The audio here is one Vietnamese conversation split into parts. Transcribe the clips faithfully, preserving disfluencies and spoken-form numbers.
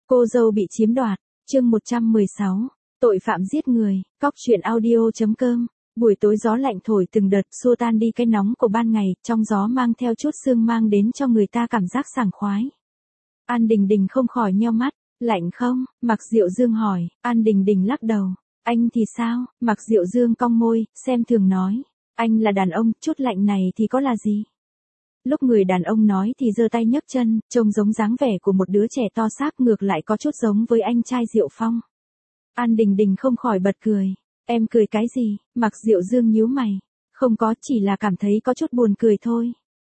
Cô dâu bị chiếm đoạt, chương một trăm mười sáu, tội phạm giết người, cóc truyện audio.com. Buổi tối gió lạnh thổi từng đợt xua tan đi cái nóng của ban ngày, trong gió mang theo chút sương mang đến cho người ta cảm giác sảng khoái. An Đình Đình không khỏi nheo mắt, lạnh không? Mạc Diệu Dương hỏi, An Đình Đình lắc đầu, anh thì sao? Mạc Diệu Dương cong môi, xem thường nói, anh là đàn ông, chút lạnh này thì có là gì? Lúc người đàn ông nói thì giơ tay nhấc chân, trông giống dáng vẻ của một đứa trẻ to xác, ngược lại có chút giống với anh trai Diệu Phong. An Đình Đình không khỏi bật cười. Em cười cái gì? Mạc Diệu Dương nhíu mày. Không có, chỉ là cảm thấy có chút buồn cười thôi.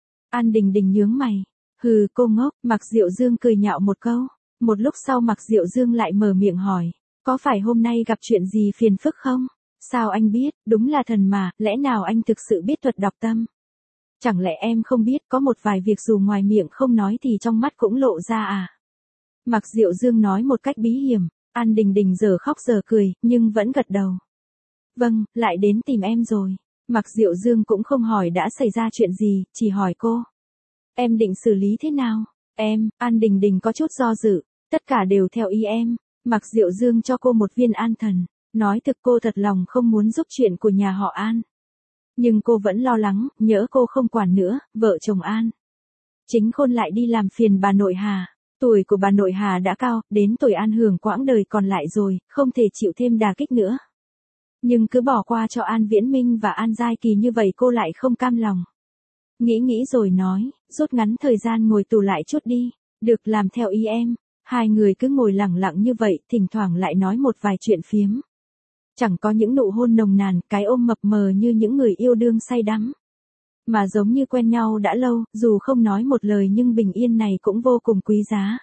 An Đình Đình nhướng mày. Hừ, cô ngốc. Mạc Diệu Dương cười nhạo một câu. Một lúc sau Mạc Diệu Dương lại mở miệng hỏi. Có phải hôm nay gặp chuyện gì phiền phức không? Sao anh biết? Đúng là thần mà, lẽ nào anh thực sự biết thuật đọc tâm? Chẳng lẽ em không biết có một vài việc dù ngoài miệng không nói thì trong mắt cũng lộ ra à? Mạc Diệu Dương nói một cách bí hiểm. An Đình Đình giờ khóc giờ cười, nhưng vẫn gật đầu. Vâng, lại đến tìm em rồi. Mạc Diệu Dương cũng không hỏi đã xảy ra chuyện gì, chỉ hỏi cô. Em định xử lý thế nào? Em, An Đình Đình có chút do dự, tất cả đều theo ý em. Mạc Diệu Dương cho cô một viên an thần, nói thực cô thật lòng không muốn giúp chuyện của nhà họ An. Nhưng cô vẫn lo lắng, nhỡ cô không quản nữa, vợ chồng An Chính Khôn lại đi làm phiền bà nội Hà. Tuổi của bà nội Hà đã cao, đến tuổi an hưởng quãng đời còn lại rồi, không thể chịu thêm đà kích nữa. Nhưng cứ bỏ qua cho An Viễn Minh và An Giai Kỳ như vậy cô lại không cam lòng. Nghĩ nghĩ rồi nói, rút ngắn thời gian ngồi tù lại chút đi, được làm theo ý em. Hai người cứ ngồi lặng lặng như vậy, thỉnh thoảng lại nói một vài chuyện phiếm. Chẳng có những nụ hôn nồng nàn, cái ôm mập mờ như những người yêu đương say đắm. Mà giống như quen nhau đã lâu, dù không nói một lời nhưng bình yên này cũng vô cùng quý giá.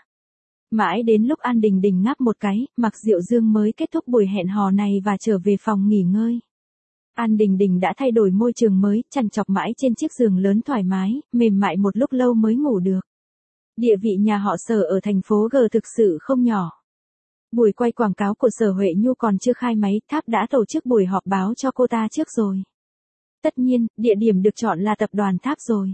Mãi đến lúc An Đình Đình ngáp một cái, Mạc Diệu Dương mới kết thúc buổi hẹn hò này và trở về phòng nghỉ ngơi. An Đình Đình đã thay đổi môi trường mới, chằn chọc mãi trên chiếc giường lớn thoải mái, mềm mại một lúc lâu mới ngủ được. Địa vị nhà họ Sở ở thành phố G thực sự không nhỏ. Buổi quay quảng cáo của Sở Huệ Nhu còn chưa khai máy, Tháp đã tổ chức buổi họp báo cho cô ta trước rồi. Tất nhiên, địa điểm được chọn là tập đoàn Tháp rồi.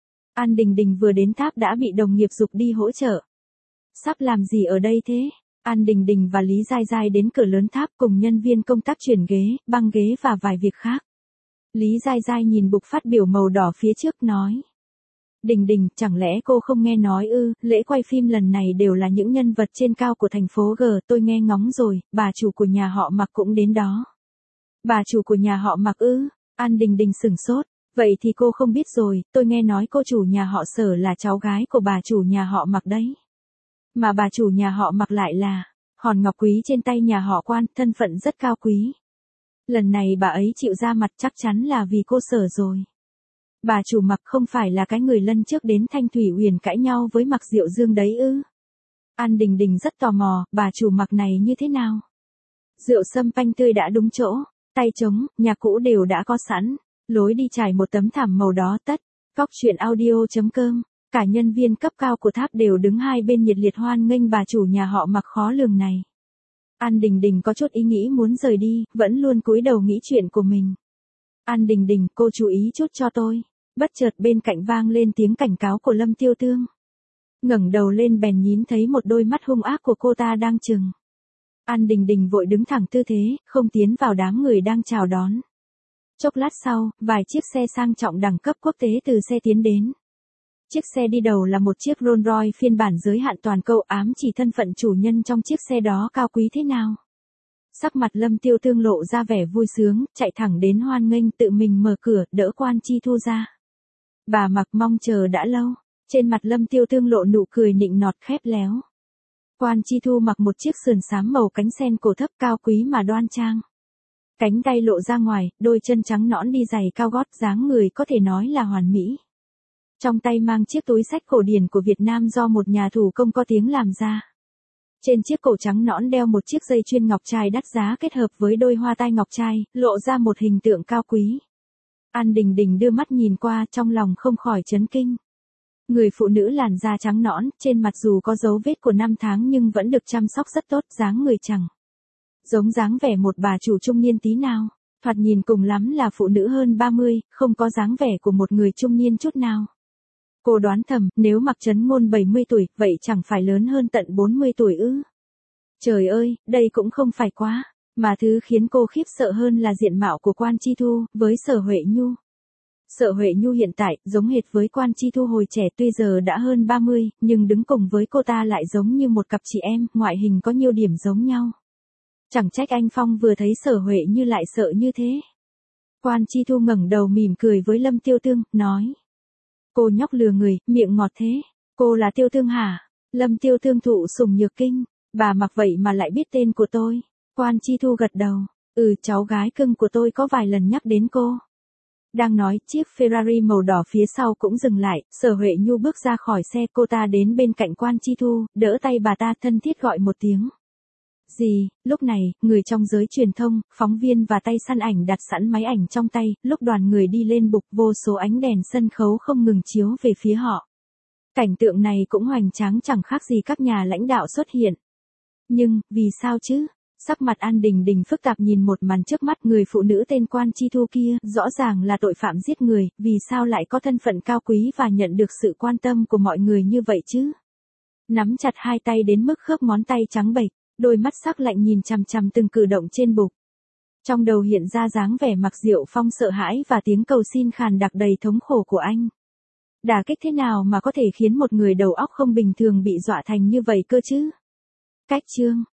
An Đình Đình vừa đến Tháp đã bị đồng nghiệp giục đi hỗ trợ. Sắp làm gì ở đây thế? An Đình Đình và Lý Giai Giai đến cửa lớn Tháp cùng nhân viên công tác chuyển ghế, băng ghế và vài việc khác. Lý Giai Giai nhìn bục phát biểu màu đỏ phía trước nói. Đình Đình, chẳng lẽ cô không nghe nói ư, lễ quay phim lần này đều là những nhân vật trên cao của thành phố G, tôi nghe ngóng rồi, bà chủ của nhà họ Mạc cũng đến đó. Bà chủ của nhà họ Mạc ư? An Đình Đình sửng sốt, vậy thì cô không biết rồi, tôi nghe nói cô chủ nhà họ Sở là cháu gái của bà chủ nhà họ Mạc đấy. Mà bà chủ nhà họ Mạc lại là hòn ngọc quý trên tay nhà họ Quan, thân phận rất cao quý. Lần này bà ấy chịu ra mặt chắc chắn là vì cô Sở rồi. Bà chủ Mạc không phải là cái người lần trước đến Thanh Thủy Uyển cãi nhau với Mạc Diệu Dương đấy ư? An Đình Đình rất tò mò, bà chủ Mạc này như thế nào? Rượu sâm panh tươi đã đúng chỗ, tay trống, nhà cũ đều đã có sẵn, lối đi trải một tấm thảm màu đó tất. Cóc truyện audio.com. Cả nhân viên cấp cao của Tháp đều đứng hai bên nhiệt liệt hoan nghênh bà chủ nhà họ Mạc khó lường này. An Đình Đình có chút ý nghĩ muốn rời đi, vẫn luôn cúi đầu nghĩ chuyện của mình. An Đình Đình, cô chú ý chút cho tôi. Bất chợt bên cạnh vang lên tiếng cảnh cáo của Lâm Tiêu Tương. Ngẩng đầu lên bèn nhìn thấy một đôi mắt hung ác của cô ta đang trừng. An Đình Đình vội đứng thẳng tư thế, không tiến vào đám người đang chào đón. Chốc lát sau, vài chiếc xe sang trọng đẳng cấp quốc tế từ xe tiến đến. Chiếc xe đi đầu là một chiếc Rolls Royce phiên bản giới hạn toàn cầu, ám chỉ thân phận chủ nhân trong chiếc xe đó cao quý thế nào. Sắc mặt Lâm Tiêu Tương lộ ra vẻ vui sướng, chạy thẳng đến hoan nghênh, tự mình mở cửa, đỡ Quan Chi Thu ra. Bà Mạc mong chờ đã lâu, trên mặt Lâm Tiêu Tương lộ nụ cười nịnh nọt khép léo. Quan Chi Thu mặc một chiếc sườn xám màu cánh sen cổ thấp cao quý mà đoan trang. Cánh tay lộ ra ngoài, đôi chân trắng nõn đi giày cao gót, dáng người có thể nói là hoàn mỹ. Trong tay mang chiếc túi xách cổ điển của Việt Nam do một nhà thủ công có tiếng làm ra. Trên chiếc cổ trắng nõn đeo một chiếc dây chuyền ngọc trai đắt giá kết hợp với đôi hoa tai ngọc trai, lộ ra một hình tượng cao quý. An Đình Đình đưa mắt nhìn qua, trong lòng không khỏi chấn kinh. Người phụ nữ làn da trắng nõn, trên mặt dù có dấu vết của năm tháng nhưng vẫn được chăm sóc rất tốt, dáng người chẳng giống dáng vẻ một bà chủ trung niên tí nào, thoạt nhìn cùng lắm là phụ nữ hơn ba mươi, không có dáng vẻ của một người trung niên chút nào. Cô đoán thầm, nếu Mạc Trấn Ngôn bảy mươi tuổi, vậy chẳng phải lớn hơn tận bốn mươi tuổi ư? Trời ơi, đây cũng không phải quá. Mà thứ khiến cô khiếp sợ hơn là diện mạo của Quan Chi Thu, với Sở Huệ Nhu. Sở Huệ Nhu hiện tại, giống hệt với Quan Chi Thu hồi trẻ, tuy giờ đã hơn ba mươi, nhưng đứng cùng với cô ta lại giống như một cặp chị em, ngoại hình có nhiều điểm giống nhau. Chẳng trách anh Phong vừa thấy Sở Huệ Như lại sợ như thế. Quan Chi Thu ngẩng đầu mỉm cười với Lâm Tiêu Tương, nói. Cô nhóc lừa người, miệng ngọt thế. Cô là Tiêu Tương hả? Lâm Tiêu Tương thụ sủng nhược kinh. Bà mặc vậy mà lại biết tên của tôi. Quan Chi Thu gật đầu. Ừ, cháu gái cưng của tôi có vài lần nhắc đến cô. Đang nói, chiếc Ferrari màu đỏ phía sau cũng dừng lại, Sở Huệ Nhu bước ra khỏi xe, cô ta đến bên cạnh Quan Chi Thu, đỡ tay bà ta thân thiết gọi một tiếng. Gì, lúc này, người trong giới truyền thông, phóng viên và tay săn ảnh đặt sẵn máy ảnh trong tay, lúc đoàn người đi lên bục vô số ánh đèn sân khấu không ngừng chiếu về phía họ. Cảnh tượng này cũng hoành tráng chẳng khác gì các nhà lãnh đạo xuất hiện. Nhưng, vì sao chứ? Sắc mặt An Đình Đình phức tạp nhìn một màn trước mắt, người phụ nữ tên Quan Chi Thu kia, rõ ràng là tội phạm giết người, vì sao lại có thân phận cao quý và nhận được sự quan tâm của mọi người như vậy chứ? Nắm chặt hai tay đến mức khớp ngón tay trắng bệch, đôi mắt sắc lạnh nhìn chằm chằm từng cử động trên bục. Trong đầu hiện ra dáng vẻ Mạc Diệu Phong sợ hãi và tiếng cầu xin khàn đặc đầy thống khổ của anh. Đả kích thế nào mà có thể khiến một người đầu óc không bình thường bị dọa thành như vậy cơ chứ? Cách chương